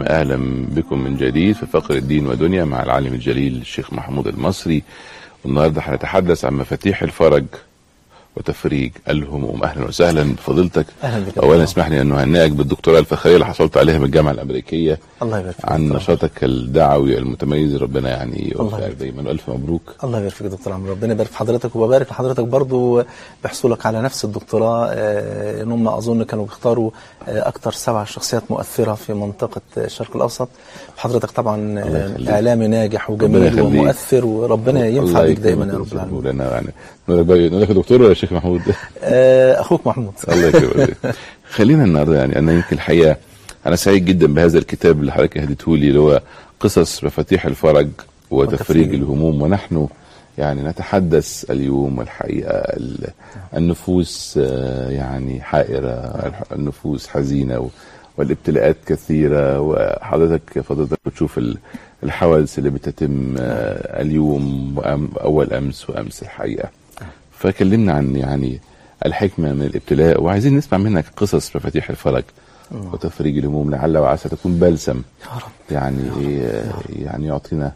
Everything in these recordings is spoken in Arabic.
أهلا بكم من جديد في فقر الدين ودنيا مع العالم الجليل الشيخ محمود المصري. والنهارده هنتحدث عن مفاتيح الفرج وتفريج الهموم. اهلا وسهلا بفضيلتك. اهلا بك. اولا اسمح لي ان اهنئك بالدكتوراه الفخريه اللي حصلت عليها من الجامعه الامريكيه. الله يبارك فيك عن نشاطك الدعوي المتميز، ربنا يعني يوفقك دايما والف مبروك. الله يبارك فيك دكتور عمرو، ربنا يبارك في حضرتك وببارك لحضرتك برضو بحصولك على نفس الدكتوراه. ان هم اظن كانوا بيختاروا اكثر 7 شخصيات مؤثره في منطقه الشرق الاوسط. حضرتك طبعا اعلامي ناجح وجميل ومؤثر، وربنا ينفع بك دايما يا رب العالمين. نقول لك دكتور ولا شيخ محمود؟ اخوك محمود. الله يكرمك. خلينا النهارده يعني انا يمكن الحقيقه انا سعيد جدا بهذا الكتاب اللي حضرتك هديته لي، اللي هو قصص مفاتيح الفرج وتفريج الهموم. ونحن يعني نتحدث اليوم الحقيقه النفوس يعني حائره، النفوس حزينه والابتلاءات كثيره، وحضرتك بتشوف الحوادث اللي بتتم اليوم واول امس وامس الحقيقه. فكلمنا عن يعني الحكمه من الابتلاء، وعايزين نسمع منك قصص مفاتيح الفرج وتفريج الهموم، لعل وعسى تكون بلسم يعني يعني يعطينا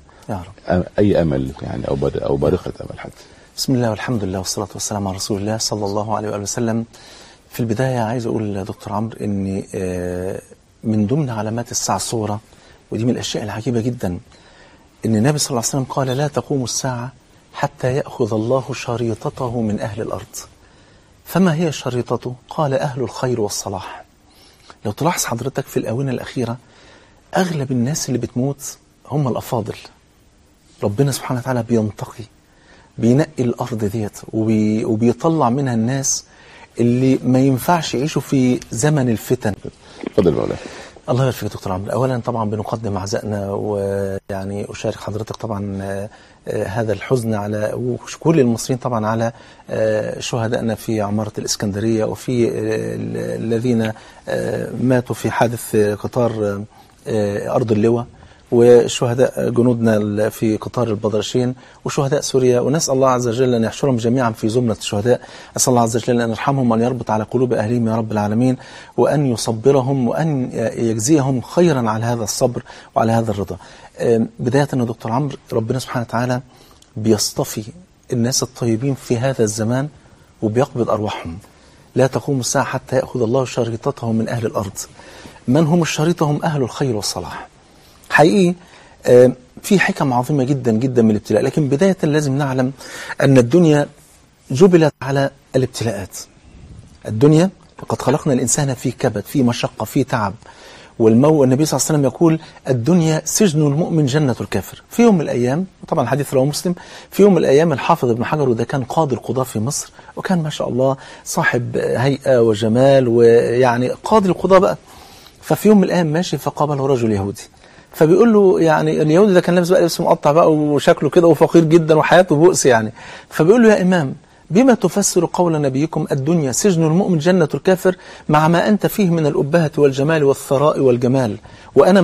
اي امل يعني او بارقه امل حتى. بسم الله والحمد لله والصلاه والسلام على رسول الله صلى الله عليه واله وسلم. في البدايه عايز اقول دكتور عمرو ان من ضمن علامات الساعه الصغرى، ودي من الاشياء العجيبه جدا، ان النبي صلى الله عليه وسلم قال: لا تقوم الساعه حتى ياخذ الله شريطته من اهل الارض. فما هي شريطته؟ قال: اهل الخير والصلاح. لو تلاحظ حضرتك في الآونة الأخيرة أغلب الناس اللي بتموت هم الأفاضل. ربنا سبحانه وتعالى بينقي الأرض ديت وبيطلع منها الناس اللي ما ينفعش يعيشوا في زمن الفتن. اتفضل مولانا. الله يبارك فيك دكتور عمرو. أولا طبعا بنقدم عزائنا، ويعني أشارك حضرتك طبعا هذا الحزن على وكل المصريين طبعا على شهدائنا في عمارة الإسكندرية، وفي الذين ماتوا في حادث قطار أرض اللواء، وشهداء جنودنا في قطار البدرشين، وشهداء سوريا. ونسأل الله عز وجل أن يحشرهم جميعا في زمرة الشهداء. أسأل الله عز وجل أن يرحمهم وأن يربط على قلوب أهلهم يا رب العالمين، وأن يصبرهم وأن يجزيهم خيرا على هذا الصبر وعلى هذا الرضا. بداية يا دكتور عمرو، ربنا سبحانه وتعالى بيصطفي الناس الطيبين في هذا الزمان وبيقبض أرواحهم. لا تقوم الساعة حتى يأخذ الله شريطته من أهل الأرض. من هم الشريطة؟ هم أهل الخير والصلاح. حقيقي في حكم عظيمة جدا جدا من الابتلاء، لكن بداية لازم نعلم أن الدنيا جبلت على الابتلاءات. الدنيا وقد خلقنا الإنسان في كبد، في مشقة، في تعب. والنبي صلى الله عليه وسلم يقول: الدنيا سجن المؤمن جنة الكافر. في يوم من الأيام، طبعا الحديث رواه مسلم، في يوم من الأيام الحافظ ابن حجر، وده كان قاضي القضاة في مصر، وكان ما شاء الله صاحب هيئة وجمال، ويعني قاضي القضاة بقى. ففي يوم من الأيام ماشي فقابله رجل يهودي، فبيقول له، يعني اليهودي ده كان لابس بقى لبس مقطع بقى وشكله كده وفقير جدا وحياته بؤس يعني. فبيقول له: يا إمام، بما تفسر قول نبيكم الدنيا سجن المؤمن جنة الكافر مع ما أنت فيه من الأبهة والجمال والثراء والجمال، وأنا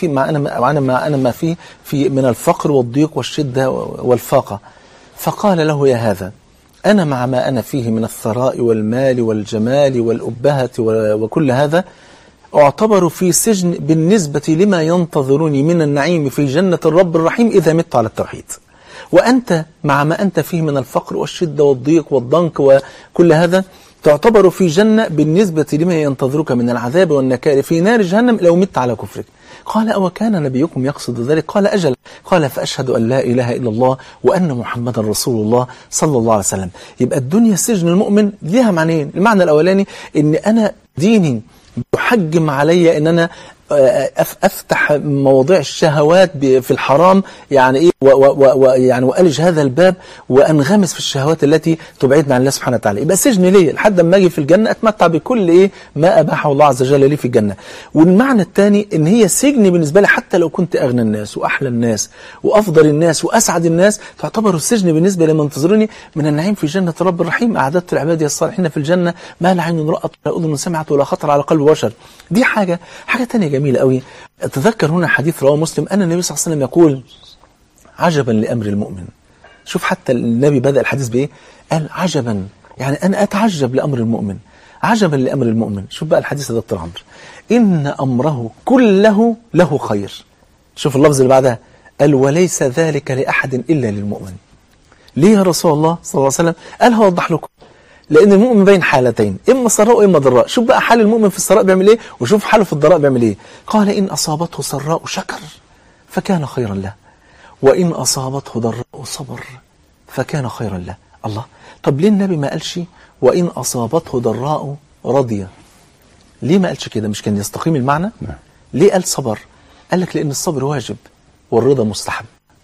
ما فيه من الفقر والضيق والشدة والفاقة؟ فقال له: يا هذا، أنا مع ما أنا فيه من الثراء والمال والجمال والأبهة وكل هذا أعتبر في سجن بالنسبة لما ينتظرني من النعيم في جنة الرب الرحيم إذا مت على التوحيد. وأنت مع ما أنت فيه من الفقر والشدة والضيق والضنك وكل هذا تعتبر في جنة بالنسبة لما ينتظرك من العذاب والنكال في نار جهنم لو مت على كفرك. قال: أو كان نبيكم يقصد ذلك؟ قال: أجل. قال: فأشهد أن لا إله إلا الله وأن محمدا رسول الله صلى الله عليه وسلم. يبقى الدنيا سجن المؤمن ليها معنيين. المعنى الأولاني إن أنا ديني يحجم علي ان انا افتح مواضيع الشهوات في الحرام، يعني ايه، يعني والج هذا الباب وانغمس في الشهوات التي تبعدنا عن الله سبحانه وتعالى. يبقى سجن ليا لحد ما اجي في الجنه اتمتع بكل ايه ما اباحه الله عز وجل لي في الجنه. والمعنى الثاني ان هي سجن بالنسبه لي حتى لو كنت اغنى الناس واحلى الناس وافضل الناس واسعد الناس، تعتبر السجن بالنسبه لمن ينتظرني من النعيم في جنه الرب الرحيم. اعددت لعبادي الصالحين في الجنه ما لا عين رأت ولا اذن سمعت ولا خطر على قلب بشر. دي حاجه ثانيه جميله قوي. اتذكر هنا حديث رواه مسلم ان النبي صلى الله عليه وسلم يقول: عجبا لامر المؤمن. شوف حتى النبي بدأ الحديث بايه؟ قال عجبا، يعني انا اتعجب لامر المؤمن، عجبا لامر المؤمن. شوف بقى الحديث يا دكتور عمرو، إن أمره كله له خير. شوف اللفظ اللي بعدها، قال وليس ذلك لأحد إلا للمؤمن. ليه يا رسول الله صلى الله عليه وسلم؟ قال هوضح لكم، لأن المؤمن بين حالتين، إما سراء وإما ضراء. شوف بقى حال المؤمن في السراء بيعمل إيه، وشوف حاله في الضراء بيعمل إيه. قال إن أصابته سراء شكر فكان خيرا له، وإن أصابته ضراء صبر فكان خيرا له. الله، طب ليه النبي ما قالش وإن أصابته ضراء رضي؟ ليه ما قالش كده؟ مش كان يستقيم المعنى؟ ليه قال صبر؟ قال لك لأن الصبر واجب والرضا مستحب.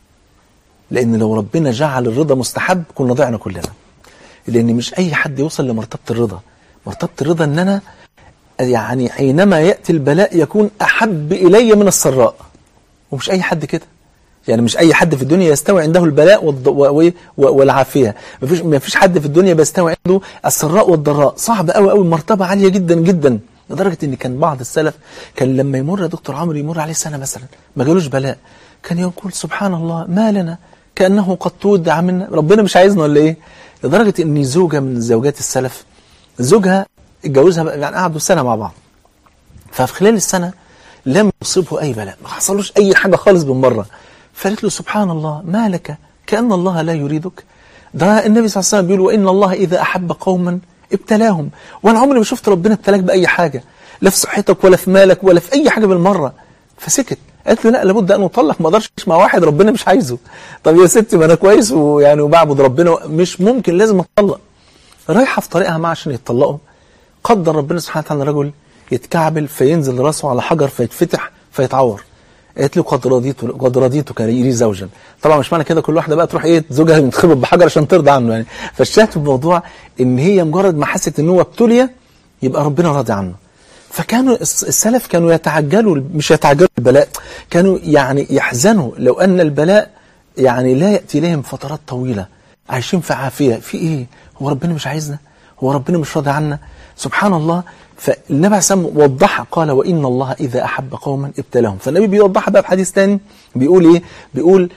لأن لو ربنا جعل الرضا مستحب كنا ضعنا كلنا. لأن مش أي حد يوصل لمرتبة الرضا. مرتبة الرضا إن أنا يعني حينما يأتي البلاء يكون أحب إلي من السراء، ومش أي حد كده. يعني مش أي حد في الدنيا يستوي عنده البلاء والعافية. ما فيش حد في الدنيا بيستوي عنده السراء والضراء. صعب قوي قوي، مرتبة عالية جدا جدا، لدرجة إن كان بعض السلف كان لما يمر يا دكتور عمرو يمر عليه سنة مثلا ما جالوش بلاء، كان يقول سبحان الله ما لنا كأنه قد تودع منا، ربنا مش عايزنا ولا إيه؟ لدرجة إن زوجة من زوجات السلف زوجها اتجوزها يعني قعدوا سنة مع بعض، ففي خلال السنة لم يصيبه أي بلاء، ما حصلوش أي حاجة خالص بالمرة. فقالت له سبحان الله ما لك كأن الله لا يريدك. ده النبي صلى الله عليه وسلم بيقول وإن الله إذا أحب قوما ابتلاهم، وأنا عمري ما شفت ربنا ابتلاك بأي حاجة، لا في صحتك ولا في مالك ولا في أي حاجة بالمرة. فسكت. قالت له لا لابد أن أطلق، ما أقدرش أعيش مع واحد ربنا مش عايزه. طب يا ستي ما أنا كويس ويعني وبعبد ربنا، مش ممكن لازم أطلق. رايحة في طريقها معاه عشان يتطلقوا، قدر ربنا سبحانه وتعالى رجل يتكعبل فينزل راسه على حجر فيتفتح فيتعور. قالت له قد رضيتك لي زوجا. طبعا مش معنى كده كل واحده بقى تروح ايه زوجها يتخبط بحجر عشان ترضى عنه يعني. فالشاهد في الموضوع ان هي مجرد ما حست ان هو ابتلي يبقى ربنا راضي عنه. فكانوا السلف كانوا يتعجلوا، مش يتعجلوا البلاء، كانوا يعني يحزنوا لو ان البلاء يعني لا ياتي لهم فترات طويله، عايشين في عافيه. في ايه؟ هو ربنا مش عايزنا؟ هو ربنا مش راضي عنا؟ سبحان الله. فالنبي عليه الصلاة والسلام وضحها، قال وإن الله إذا أحب قوما ابتلاهم. فالنبي بيوضحها بقى في حديث ثاني بيقول إيه؟ بيقول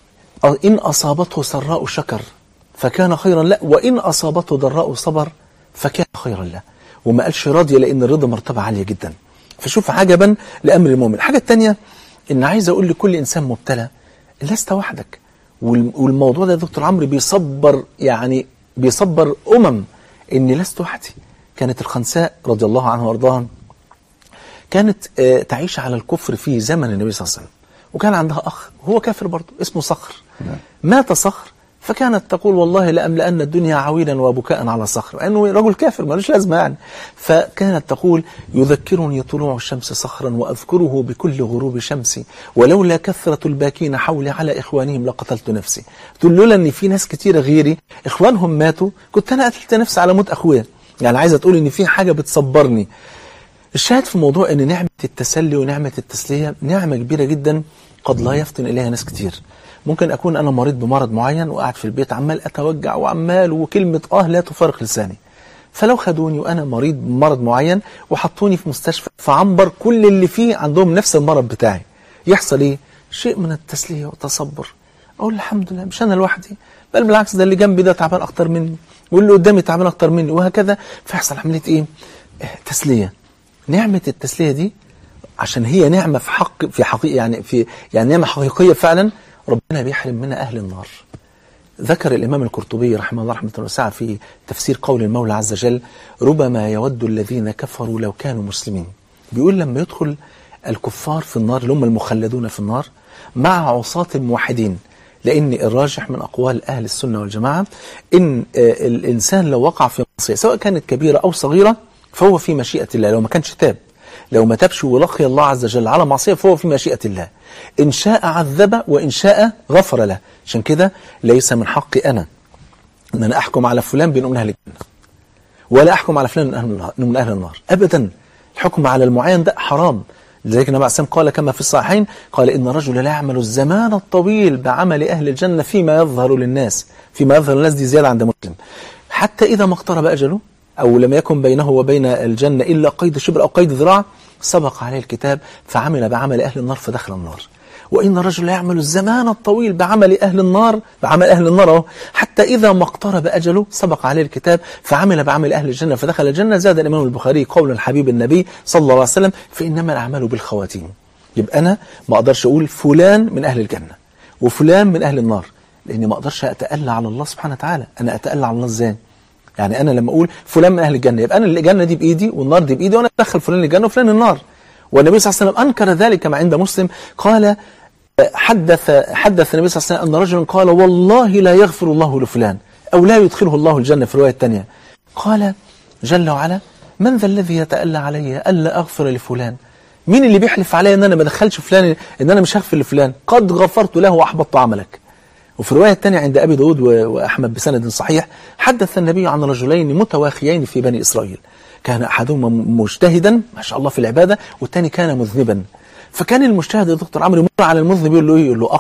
إن أصابته سراء شكر فكان خيرا له، وإن أصابته ضراء صبر فكان خيرا له. وما قالش راضية، لأن الرضا مرتبة عالية جدا. فشوف عجبا لأمر المؤمن. الحاجة الثانية إن عايز أقول لكل إنسان مبتلى لست وحدك. والموضوع ده دكتور عمرو بيصبر، يعني بيصبر إني لست وحدي. كانت الخنساء رضي الله عنها وارضاها كانت تعيش على الكفر في زمن النبي صلى الله عليه وسلم، وكان عندها أخ هو كافر برضه اسمه صخر. مات صخر، فكانت تقول والله لأملأن الدنيا عويلا وبكاء على صخر، لأنه رجل كافر مالوش لازمة يعني. فكانت تقول يذكرني طلوع الشمس صخرا وأذكره بكل غروب شمسي، ولولا كثرة الباكين حولي على إخوانهم لقتلت نفسي. تقول لولا أن في ناس كتيرة غيري إخوانهم ماتوا كنت أنا قتلت نفسي على موت أخويا. يعني عايزة تقول ان في حاجة بتصبرني. الشاهد في الموضوع ان نعمة التسلي ونعمة التسلية نعمة كبيرة جدا قد لا يفطن اليها ناس كتير. ممكن اكون انا مريض بمرض معين وقاعد في البيت عمال اتوجع وعمال وكلمة لا تفارق لساني، فلو خدوني وانا مريض بمرض معين وحطوني في مستشفى فعنبر كل اللي فيه عندهم نفس المرض بتاعي، يحصل ايه؟ شيء من التسلية والتصبر. اقول الحمد لله مش انا لوحدي، بل بالعكس ده اللي جنبي ده تعبان اكتر مني، واللي قدامي تعبان اكتر مني، وهكذا. فيحصل عمليه ايه؟ تسليه. نعمه التسليه دي عشان هي نعمه في حقيقه يعني نعمه حقيقيه فعلا، ربنا بيحرم منها اهل النار. ذكر الامام القرطبي رحمه الله رحمه واسعه في تفسير قول المولى عز وجل ربما يود الذين كفروا لو كانوا مسلمين. بيقول لما يدخل الكفار في النار اللي هم المخلدون في النار مع عصاة الموحدين، لأن الراجح من أقوال أهل السنة والجماعة إن الإنسان لو وقع في معصية سواء كانت كبيرة أو صغيرة فهو في مشيئة الله. لو ما كانش تاب، لو ما تابش ولقي الله عز وجل على معصية فهو في مشيئة الله، إن شاء عذب وإن شاء غفر له. عشان كده ليس من حقي أنا أن أنا أحكم على فلان بأنه من أهل الجنة، ولا أحكم على فلان من أهل النار أبدا. الحكم على المعين ده حرام. لذلك النبي عليه الصلاة والسلام قال كما في الصحيحين قال إن الرجل لا يعمل الزمان الطويل بعمل أهل الجنة فيما يظهر للناس. فيما يظهر للناس دي زيادة عند مسلم. حتى إذا ما اقترب أجله أو لم يكن بينه وبين الجنة إلا قيد شبر أو قيد ذراع سبق عليه الكتاب فعمل بعمل أهل النار فدخل النار. وإن الرجل يعمل الزمان الطويل بعمل أهل النار حتى إذا ما اقترب أجله سبق عليه الكتاب فعمل بعمل أهل الجنة فدخل الجنة. زاد الإمام البخاري قول الحبيب النبي صلى الله عليه وسلم فإنما الأعمال بالخواتيم. يبقى أنا ما أقدرش أقول فلان من أهل الجنة وفلان من أهل النار، لأني ما أقدرش أتألى على الله سبحانه وتعالى. أنا أتألى على الله إزاي؟ يعني أنا لما أقول فلان من أهل الجنة يبقى أنا الجنة دي بإيدي والنار دي بإيدي، وأنا أدخل فلان الجنة وفلان النار. والنبي صلى الله عليه وسلم أنكر ذلك كما عند مسلم، قال حدث النبي صلى الله عليه وسلم أن رجلا قال والله لا يغفر الله لفلان أو لا يدخله الله الجنة في الرواية الثانية. قال جل وعلا من ذا الذي يتألى علي ألا أغفر لفلان؟ مين اللي بيحلف علي أن أنا ما دخلش فلان، أن أنا مش هغفر لفلان؟ قد غفرت له وأحبطت عملك. وفي الرواية الثانية عند أبي داود وأحمد بسند صحيح حدث النبي عن رجلين متواخيين في بني إسرائيل، كان أحدهما مجتهدا ما شاء الله في العبادة والثاني كان مذنبا. فكان المجتهد يا دكتور عمرو يمر على المذنب يقول له ايه؟ يقول له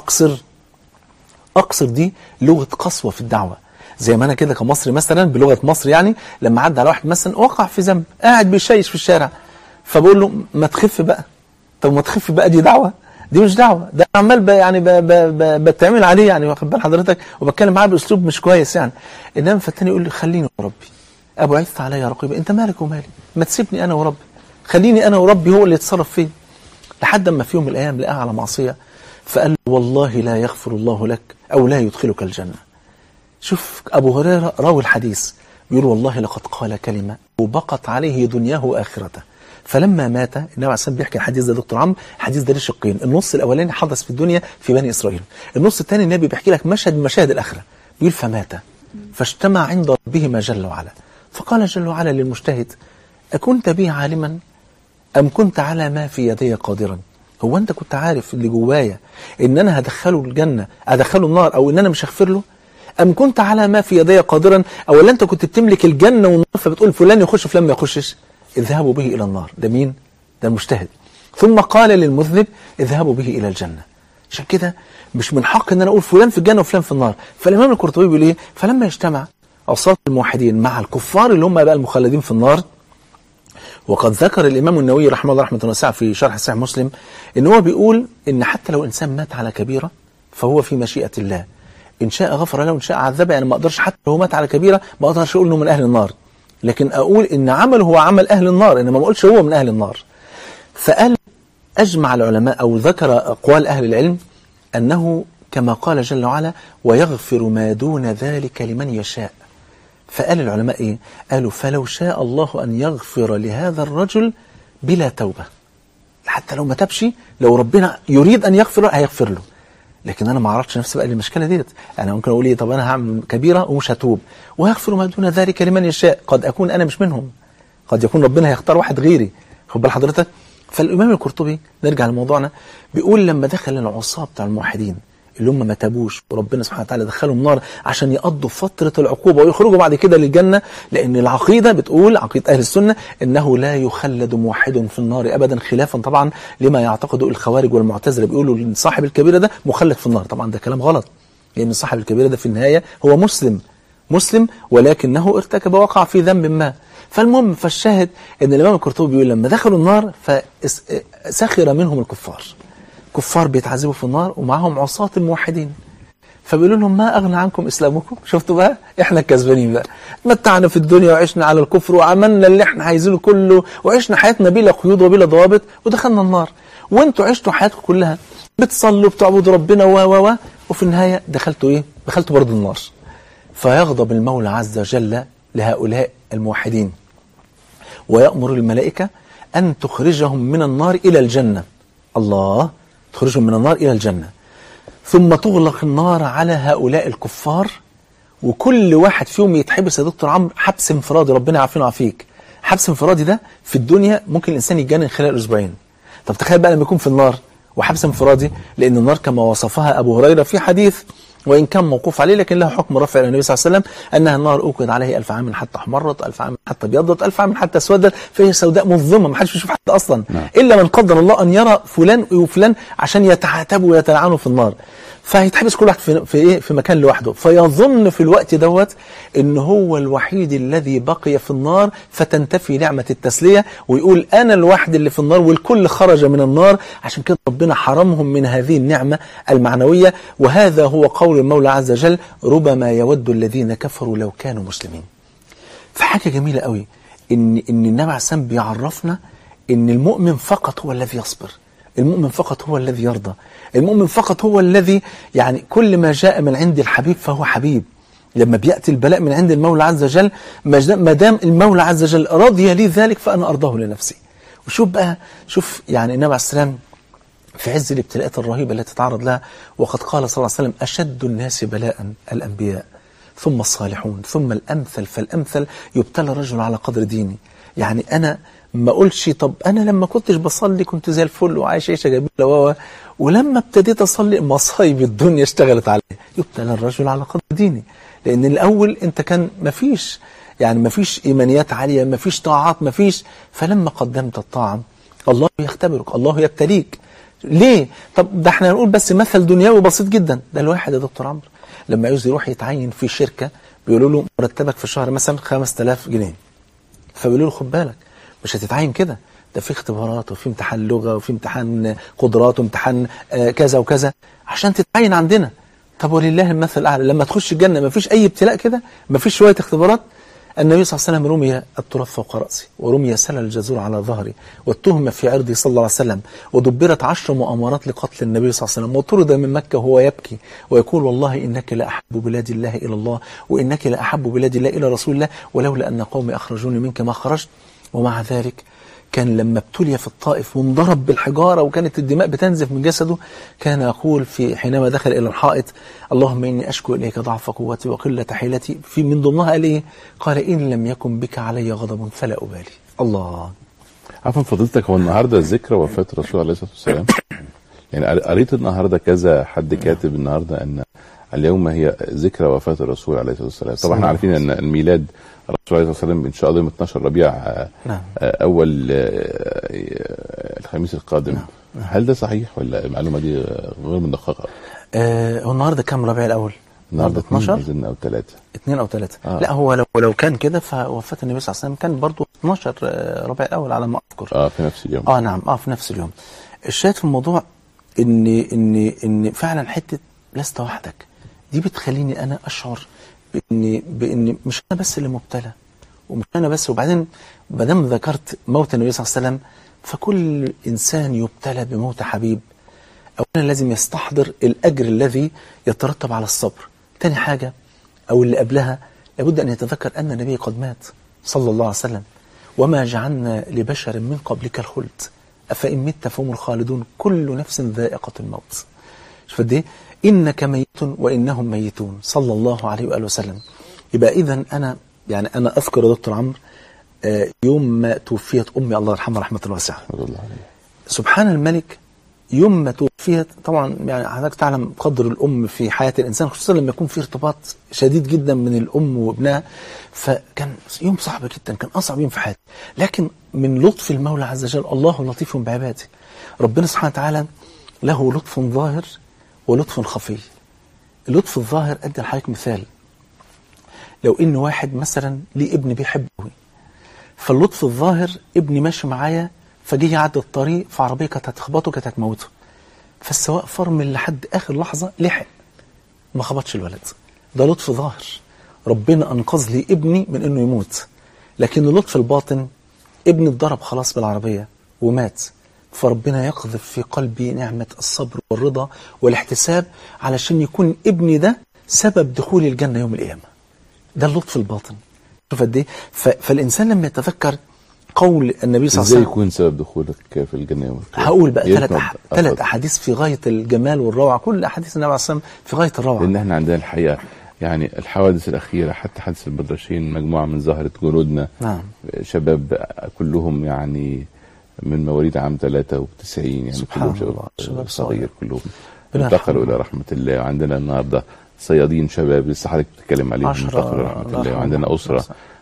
اقصر دي لغه قسوه في الدعوه. زي ما انا كده كمصري مثلا بلغه مصر، يعني لما عدى على واحد مثلا وقع في ذنب قاعد بيشيش في الشارع فبقول له ما تخف بقى. طب ما تخف بقى دي دعوه؟ دي مش دعوه، ده عمال بتعمل عليه يعني، واخد بال حضرتك، وبتكلم معاه باسلوب مش كويس يعني. انما فالتاني يقول لي خليني وربي ابو عث عليا رقيبا، انت مالك ومالي؟ ما تسيبني انا وربي، خليني انا وربي هو اللي يتصرف فيه. لحد ما في يوم من الأيام لقاه على معصية فقال والله لا يغفر الله لك أو لا يدخلك الجنة. شوف أبو هريرة راوي الحديث بيقول والله لقد قال كلمة وبقت عليه دنياه وآخرته. فلما مات النبي عليه الصلاة بيحكي الحديث ده دكتور عمرو، الحديث ده ليه شقين، النص الأولاني حدث في الدنيا في بني إسرائيل، النص الثاني النبي بيحكي لك مشهد من مشاهد الآخرة. بيقول فمات فاجتمع عند ربهما جل وعلا فقال جل وعلا للمجتهد أكنت بي عالما أم كنت على ما في يدي قادرا؟ هو أنت كنت عارف اللي جوايا إن أنا هدخله الجنة أدخله النار أو إن أنا مش هغفر له؟ أم كنت على ما في يدي قادرا؟ أو إلا أنت كنت بتملك الجنة والنار فبتقول فلان يخش فلان ما يخشش؟ اذهبوا به إلى النار. ده مين؟ ده المجتهد. ثم قال للمذنب اذهبوا به إلى الجنة. عشان كده مش من حق إن أنا أقول فلان في الجنة وفلان في النار. فالإمام القرطبي بيقول إيه؟ فلما يجتمع أوساط الموحدين مع الكفار اللي هم بقى المخلدين في النار، وقد ذكر الإمام النووي رحمه الله رحمة واسعة في شرح صحيح مسلم إن هو بيقول إن حتى لو إنسان مات على كبيرة فهو في مشيئة الله، إن شاء غفر له وإن شاء عذبه. يعني ما أقدرش حتى لو مات على كبيرة ما أقدرش أقول إنه من أهل النار، لكن أقول إن عمله هو عمل أهل النار، إنما ما أقولش هو من أهل النار. فقال أجمع العلماء أو ذكر أقوال أهل العلم أنه كما قال جل وعلا ويغفر ما دون ذلك لمن يشاء. فقال العلماء إيه؟ قالوا فلو شاء الله أن يغفر لهذا الرجل بلا توبة، حتى لو ما تبش، لو ربنا يريد أن يغفر هيغفر له. لكن أنا ما عرفتش نفسي بقى المشكلة ديت. أنا ممكن أقول إيه؟ طب أنا هعمل كبيرة ومش هتوب ويغفر ما دون ذلك لمن يشاء، قد أكون أنا مش منهم، قد يكون ربنا هيختار واحد غيري. خد بال حضرتك. فالإمام القرطبي نرجع لموضوعنا بيقول لما دخل العصاة بتاع الموحدين اللي هم ما تابوش وربنا سبحانه وتعالى دخلهم نار عشان يقضوا فترة العقوبة ويخرجوا بعد كده للجنة، لأن العقيدة بتقول عقيدة أهل السنة إنه لا يخلد موحد في النار أبدا، خلافا طبعا لما يعتقده الخوارج والمعتزلة بيقولوا إن صاحب الكبيرة ده مخلد في النار. طبعا ده كلام غلط، لأن صاحب الكبيرة ده في النهاية هو مسلم ولكنه ارتكب وقع في ذنب ما. فالمهم فالشاهد إن الإمام القرطبي بيقول لما دخلوا النار فسخر منهم الكفار، كفار بيتعذبوا في النار ومعهم عصاة الموحدين، فبيقولوا لهم ما أغنى عنكم إسلامكم؟ شفتوا بقى إحنا الكسبانين بقى، متعنا في الدنيا وعشنا على الكفر وعملنا اللي إحنا عايزينه كله وعشنا حياتنا بلا قيود وبلا ضوابط ودخلنا النار، وانتوا عشتوا حياتكم كلها بتصلوا بتعبدوا ربنا وفي النهاية دخلتوا إيه؟ دخلتوا برضو النار. فيغضب المولى عز وجل لهؤلاء الموحدين ويأمر الملائكة أن تخرجهم من النار إلى الجنة. الله، تخرجهم من النار إلى الجنة، ثم تغلق النار على هؤلاء الكفار، وكل واحد فيهم يتحبس يا دكتور عمرو حبس انفرادي، ربنا يعافينا ويعافيك. حبس انفرادي ده في الدنيا ممكن الإنسان يتجنن خلال أسبوعين. طب تخيل بقى لما يكون في النار وحبس انفرادي، لأن النار كما وصفها أبو هريرة في حديث وإن كان موقوف عليه لكن له حكم رفع إلى النبي صلى الله عليه وسلم أنها النار أوقد عليه 1000 عام حتى احمرت، 1000 عام حتى ابيضت الف عام حتى اسودت فهي سوداء مظلمه، ما حدش بيشوف حد اصلا نعم. الا من قدر الله ان يرى فلان وفلان عشان يتعاتبوا ويتلعنوا في النار. فهيتحبس كل واحد في مكان لوحده، فيظن في الوقت دوت ان هو الوحيد الذي بقي في النار، فتنتفي نعمه التسليه ويقول انا الوحيد اللي في النار والكل خرج من النار. عشان كده ربنا حرمهم من هذه النعمه المعنويه. وهذا هو قول المولى عز وجل: ربما يود الذين كفروا لو كانوا مسلمين. فحاجه جميله قوي ان النبي عليه السلام بيعرفنا ان المؤمن فقط هو الذي يصبر، المؤمن فقط هو الذي يرضى، المؤمن فقط هو الذي يعني كل ما جاء من عند الحبيب فهو حبيب. لما بيأتي البلاء من عند المولى عز وجل، ما دام المولى عز وجل رضي لي ذلك فأنا أرضاه لنفسي. وشوف بقى، شوف يعني النبي عليه السلام في عز الابتلاءات الرهيبة التي تعرض لها، وقد قال صلى الله عليه وسلم: أشد الناس بلاء الأنبياء ثم الصالحون ثم الأمثل فالأمثل يبتلى الرجل على قدر دينه. يعني أنا ما أقولش طب أنا لما كنتش بصلي كنت زي الفل وعايش عيشة جميلة ولما ابتديت أصلي مصايب الدنيا اشتغلت عليه. يبتلى الرجل على قدر دينه، لأن الأول أنت كان مفيش إيمانيات عالية، مفيش طاعات، مفيش. فلما قدمت الطاعة الله يختبرك، الله يبتليك. ليه؟ طب ده احنا نقول بس مثل دنيوي بسيط جدا. ده الواحد يا دكتور عمرو لما عايز يروح يتعين في شركة بيقولوا له مرتبك في الشهر مثلا 5000 جنيه، فبيقولوا له خد بالك مش هتتعين كده، ده في اختبارات وفي امتحان لغة وفي امتحان قدرات وامتحان كذا وكذا عشان تتعين عندنا. طب ولله المثل الأعلى لما تخش الجنة ما فيش أي ابتلاء كده، ما فيش شوية اختبارات. النبي صلى الله عليه وسلم رمي التراب فوق رأسي، ورمي سلل الجزور على ظهري، والتهم في عرضي صلى الله عليه وسلم، ودبرت 10 مؤامرات لقتل النبي صلى الله عليه وسلم، وطرد من مكة وهو يبكي ويقول: والله إنك لأحب بلاد الله إلى الله، وإنك لأحب بلاد الله إلى رسول الله، ولولا أن قومي أخرجوني منك ما خرجت. ومع ذلك كان لما ابتلي في الطائف وانضرب بالحجارة وكانت الدماء بتنزف من جسده كان يقول في حينما دخل إلى الحائط: اللهم إني أشكو إليك ضعف قوتي وقلة حيلتي. في من ضمنها قال إيه؟ قال: إن لم يكن بك علي غضب فلا أبالي. الله. عفوا فضيلتك، هو النهارده ذكرى وفاة الرسول عليه الصلاة والسلام؟ يعني قريت النهارده كذا حد كاتب النهارده أن اليوم هي ذكرى وفاة الرسول عليه الصلاة والسلام. طبعا احنا عارفين أن الميلاد الرسول عليه الصلاة والسلام إن شاء الله يوم 12 ربيع أول الخميس القادم. هل ده صحيح ولا المعلومة دي غير مدققة؟ هو النهارده كام ربيع الأول؟ النهارده 12 أو 3 2 أو 3 لا هو لو كان كده فوفاة النبي صلى الله عليه وسلم كان برضو 12 ربيع الأول على ما أذكر. في نفس اليوم. نعم في نفس اليوم. الشاهد في الموضوع إن فعلا حتة لست وحدك دي بتخليني أنا أشعر بإن مش أنا بس اللي مبتلى ومش أنا بس. وبعدين بدم ذكرت موت النبي صلى الله عليه وسلم فكل إنسان يبتلى بموت حبيب أولا لازم يستحضر الأجر الذي يترتب على الصبر. تاني حاجة أو اللي قبلها لابد أن يتذكر أن النبي قد مات صلى الله عليه وسلم: وما جعلنا لبشر من قبلك الخلد أفإن مت فهم الخالدون كل نفس ذائقة الموت. شوف دي إنك ميت وإنهم ميتون صلى الله عليه وآله وسلم. يبقى إذن أنا أذكر يا دكتور عمرو يوم ما توفيت أمي الله يرحمها رحمة واسعة سبحان الملك. يوم ما توفيت طبعا يعني حضرتك تعلم قدر الأم في حياة الإنسان خصوصا لما يكون في ارتباط شديد جدا من الأم وابنها، فكان يوم صعب جدا، كان أصعب يوم في حياتي. لكن من لطف المولى عز وجل الله لطيف بعباده. ربنا سبحانه وتعالى له لطف ظاهر ولطف خفي. اللطف الظاهر أدي لحضرتك مثال، لو إن واحد مثلا ليه ابن بيحبه فاللطف الظاهر ابني ماشي معايا فجي يعدي الطريق في عربية كانت هتخبطه كانت هتموته، فالسواق فرمل لحد آخر لحظة لحق ما خبطش الولد. ده لطف ظاهر، ربنا أنقذ لي ابني من إنه يموت. لكن اللطف الباطن ابني اتضرب خلاص بالعربية ومات، فربنا يقذف في قلبي نعمة الصبر والرضا والاحتساب علشان يكون ابني ده سبب دخول الجنة يوم القيامة. ده اللطف الباطن. شوف قد ايه. فالإنسان لما يتذكر قول النبي صلى الله عليه وسلم ازاي يكون سبب دخولك في الجنة يوم القيامة؟ هقول بقى ثلاث أحاديث في غاية الجمال والروعة. كل أحاديث النبي عليه الصلاة والسلام في غاية الروعة، لأن احنا عندنا الحقيقة يعني الحوادث الأخيرة حتى حادث البدرشين مجموعة من زهرة جنودنا شباب كلهم يعني من مواليد عام 93 يعني كلهم شباب صغير كلهم انتقلوا إلى رحمة الله. وعندنا النهاردة صيادين شباب لسه حضرتك بتتكلم عليهم انتقلوا إلى رحمة الله. وعندنا أسرة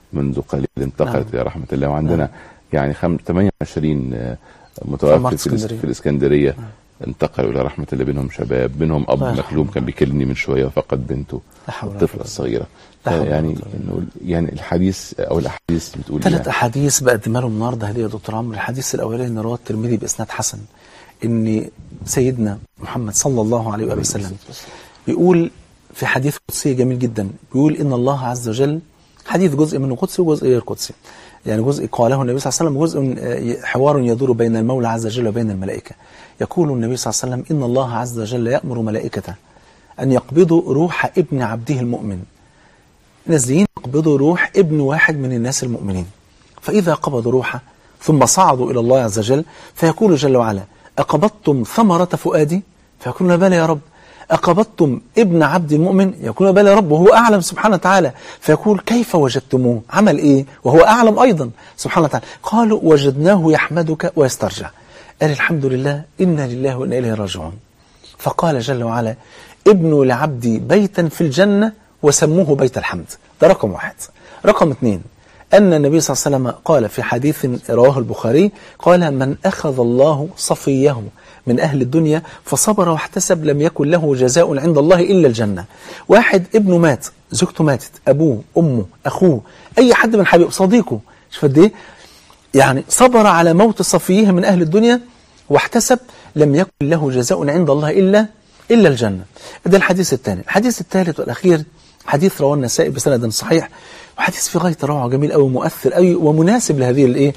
منذ قليل انتقلت إلى رحمة الله، وعندنا يعني 28 متوفى في الإسكندرية انتقلوا إلى رحمة الله، بينهم شباب، منهم أب مكلوم كان بيكلمني من شوية فقد بنته الطفلة الصغيرة. يعني يعني الحديث أو الأحاديث بتقول 3 أحاديث بقدمها لهم النهارده هدية يا دكتور عمرو. الحديث الأولاني رواه الترمذي بإسناد حسن، إن سيدنا محمد صلى الله عليه وآله وسلم بيقول في حديث قدسي جميل جدا، بيقول إن الله عز وجل، حديث جزء منه قدسي وجزء غير قدسي، يعني جزء قاله النبي صلى الله عليه وسلم وجزء حوار يدور بين المولى عز وجل وبين الملائكة. يقول النبي صلى الله عليه وسلم إن الله عز وجل يأمر ملائكته أن يقبضوا روح ابن عبده المؤمن، نازلين يقبضوا روح ابن واحد من الناس المؤمنين، فإذا قبضوا روحه ثم صعدوا إلى الله عز وجل فيقول جل وعلا أقبضتم ثمرة فؤادي؟ فيقولون بلى يا رب. أقبضتم ابن عبد المؤمن؟ يقولون بلى يا رب، وهو أعلم سبحانه وتعالى. فيقول كيف وجدتموه؟ عمل إيه وهو أعلم أيضا سبحانه وتعالى؟ قالوا وجدناه يحمدك ويسترجع. قال الحمد لله إنا لله وإنا إليه راجعون. فقال جل وعلا ابنوا لعبدي بيتا في الجنة وسموه بيت الحمد. ده رقم 1. رقم 2 أن النبي صلى الله عليه وسلم قال في حديث رواه البخاري قال من أخذ الله صفيه من أهل الدنيا فصبر واحتسب لم يكن له جزاء عند الله إلا الجنة. واحد ابنه مات، زوجته ماتت، أبوه، أمه، أخوه، أي حد من حبيب صديقه، شوف قد إيه يعني صبر على موت صفيه من أهل الدنيا واحتسب لم يكن له جزاء عند الله إلا الجنة. ده الحديث الثاني. الحديث الثالث والأخير حديث رواه النسائي بسند صحيح، وحديث في غاية الروعة وجميل قوي ومؤثر قوي ومناسب لهذه الايه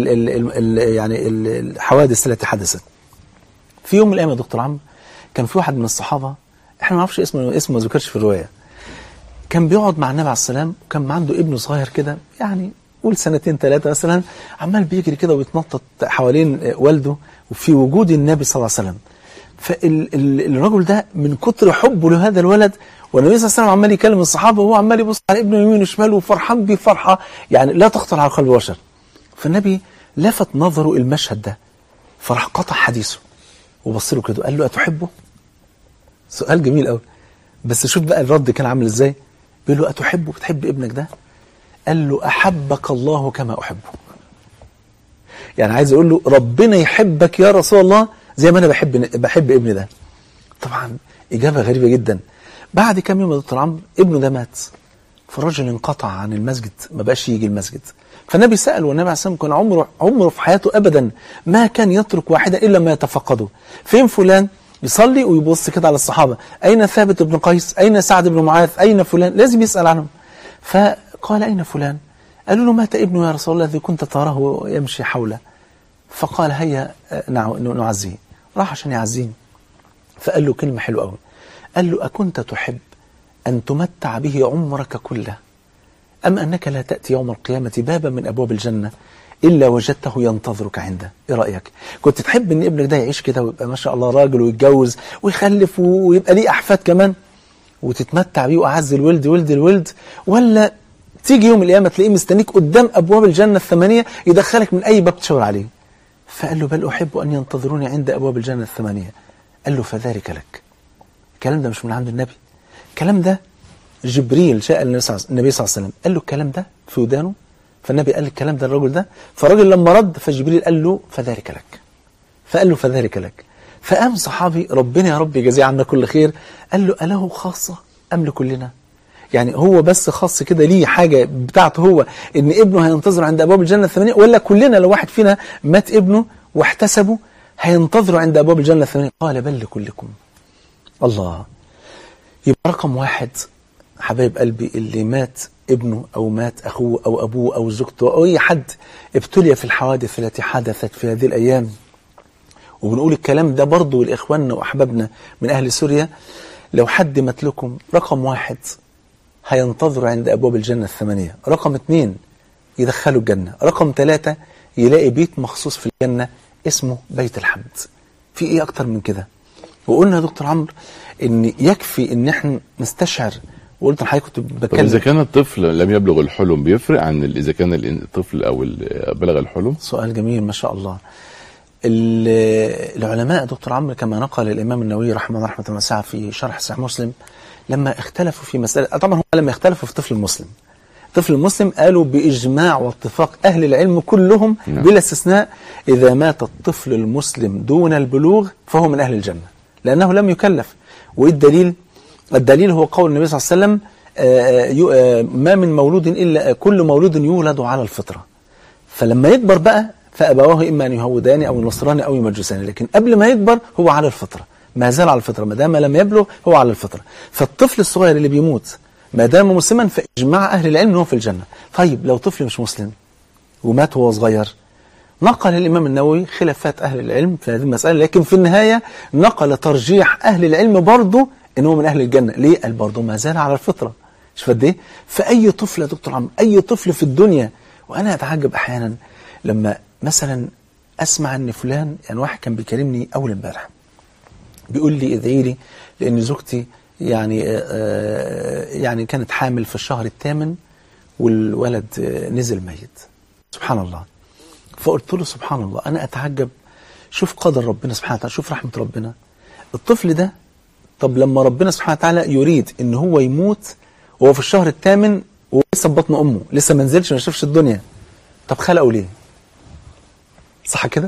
يعني الحوادث التي حدثت. في يوم من الايام يا دكتور عمرو كان في واحد من الصحابة، احنا ما نعرفش اسمه ما ذكرش في الرواية، كان بيقعد مع النبي عليه السلام، وكان عنده ابن صغير كده يعني قول 2 3 مثلا، عمال بيجري كده ويتنطط حوالين والده وفي وجود النبي صلى الله عليه وسلم. فالرجل ده من كتر حبه لهذا الولد، والنبي صلى الله عليه وسلم عمال يكلم الصحابة وهو عمال يبص على ابنه يمين وشمال وفرحان بيه فرحة يعني لا تخطر على قلب بشر. فالنبي لفت نظره المشهد ده، فراح قطع حديثه وبص له كده قال له أتحبه؟ سؤال جميل قوي، بس شوف بقى الرد كان عامل ازاي. بيقول له أتحبه؟ بتحب ابنك ده؟ قال له أحبك الله كما أحبه. يعني عايز يقول له ربنا يحبك يا رسول الله زي ما أنا بحب ابني ده. طبعا إجابة غريبة جدا. بعد كم يوم يا دكتور عمرو ابنه ده مات، فالرجل انقطع عن المسجد، ما بقاش يجي المسجد. فالنبي سأل، والنبي عليه الصلاة والسلام كان عمره في حياته أبدا ما كان يترك واحدا إلا ما يتفقده. فين فلان؟ يصلي ويبص كده على الصحابة، أين ثابت بن قيس؟ أين سعد بن معاذ؟ أين فلان؟ لازم يسأل عنهم. فقال أين فلان؟ قالوا له مات ابنه يا رسول الله الذي كنت تراه يمشي حوله. فقال هيا نعزيه. راح عشان يعزيه، فقال له كلمة حلوة قوي، قال له أكنت تحب أن تمتع به عمرك كله أم أنك لا تأتي يوم القيامة بابا من أبواب الجنة إلا وجدته ينتظرك عنده؟ إيه رأيك؟ كنت تحب أن ابنك ده يعيش كده ويبقى ما شاء الله راجل ويتجوز ويخلف ويبقى ليه أحفاد كمان وتتمتع بيه وأعز الولد، ولا تيجي يوم القيامة تلاقيه مستنيك قدام أبواب الجنة 8 يدخلك من أي باب تشاور عليه؟ فقال له بل أحب أن ينتظروني عند أبواب الجنة 8. قال له فذلك لك. الكلام ده مش من عند النبي، الكلام ده جبريل جاء النبي صلى الله عليه وسلم قال له الكلام ده في ودانه، فالنبي قال الكلام ده للرجل ده، فالراجل لما رد فجبريل قال له فذلك لك، فقال له فذلك لك. فقام صحابي ربنا يا رب يجازيه عنا كل خير قال له أله خاصة أم لكلنا؟ يعني هو بس خاص كده ليه حاجة بتاعته هو إن ابنه هينتظر عند أبواب الجنة 8، ولا كلنا لو واحد فينا مات ابنه واحتسبه هينتظروا عند أبواب الجنة 8؟ قال بل لكلكم. الله. يبقى رقم 1 حبايب قلبي اللي مات ابنه أو مات أخوه أو أبوه أو زوجته أو أي حد ابتلي في الحوادث التي حدثت في هذه الأيام، وبنقول الكلام ده برضو لإخواننا وأحبابنا من أهل سوريا، لو حد مات لكم رقم 1 هينتظروا عند أبواب الجنة 8، رقم 2 يدخلوا الجنة، رقم 3 يلاقي بيت مخصوص في الجنة اسمه بيت الحمد. في إيه أكتر من كده؟ وقلنا يا دكتور عمرو إن يكفي إن إحنا نستشعر، وقلت لحضرتك كنت بتكلم إذا كان الطفل لم يبلغ الحلم بيفرق عن إذا كان الطفل أو بلغ الحلم؟ سؤال جميل ما شاء الله. العلماء يا دكتور عمرو كما نقل الإمام النووي رحمه الله رحمة واسعة في شرح صحيح مسلم لما اختلفوا في مسألة، طبعا هم لما اختلفوا في طفل المسلم، الطفل المسلم قالوا بإجماع واتفاق أهل العلم كلهم بلا استثناء، إذا مات الطفل المسلم دون البلوغ فهو من أهل الجنة، لأنه لم يكلف. والدليل هو قول النبي صلى الله عليه وسلم ما من مولود إلا كل مولود يولد على الفطرة. فلما يكبر بقى فأبواه إما أن يهوداني أو ينصراني أو يمجساني، لكن قبل ما يكبر هو على الفطرة، ما زال على الفطرة، ما دام لم يبلغ هو على الفطرة. فالطفل الصغير اللي بيموت ما دام مسلما فإجماع أهل العلم أنه في الجنة. طيب لو طفل مش مسلم ومات وهو صغير، نقل الإمام النووي خلافات أهل العلم في هذه المسألة، لكن في النهاية نقل ترجيح أهل العلم برضه أنه من أهل الجنة. ليه؟ قال برضه ما زال على الفطرة. شوف قد إيه؟ فأي طفل يا دكتور عمرو، أي طفل في الدنيا، وأنا أتعجب أحيانا لما مثلا أسمع أن فلان، يعني واحد كان بيكلمني أول امبارح بيقول لي ادعي لي لأن زوجتي يعني كانت حامل في الشهر الثامن والولد نزل ميت. سبحان الله. فقلت له سبحان الله، أنا أتعجب، شوف قدر ربنا سبحانه وتعالى، شوف رحمة ربنا. الطفل ده طب لما ربنا سبحانه وتعالى يريد إن هو يموت وهو في الشهر الثامن ولسه ببطن أمه، لسه ما نزلش ما شافش الدنيا، طب خلقه ليه؟ صح كده؟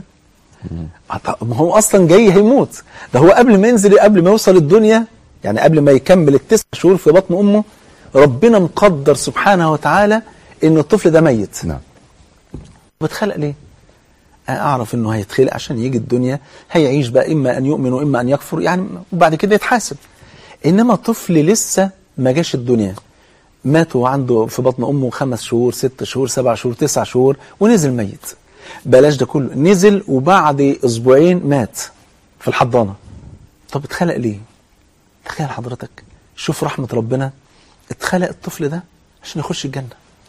ما هو أصلا جاي هيموت، ده هو قبل ما ينزل، قبل ما يوصل الدنيا، يعني قبل ما يكمل ال9 شهور في بطن أمه، ربنا مقدر سبحانه وتعالى إن الطفل ده ميت. نعم. بتخلق ليه؟ أعرف إنه هيتخلق عشان يجي الدنيا، هيعيش بقى إما أن يؤمن وإما أن يكفر، يعني وبعد كده يتحاسب. إنما طفل لسه ما جاش الدنيا، مات وعنده في بطن أمه 5 شهور 6 شهور 7 شهور 9 شهور ونزل ميت. بلاش ده كله، نزل وبعد أسبوعين مات في الحضانة. طب اتخلق ليه؟ تخيل حضرتك، شوف رحمة ربنا، اتخلق الطفل ده عشان يخش الجنة،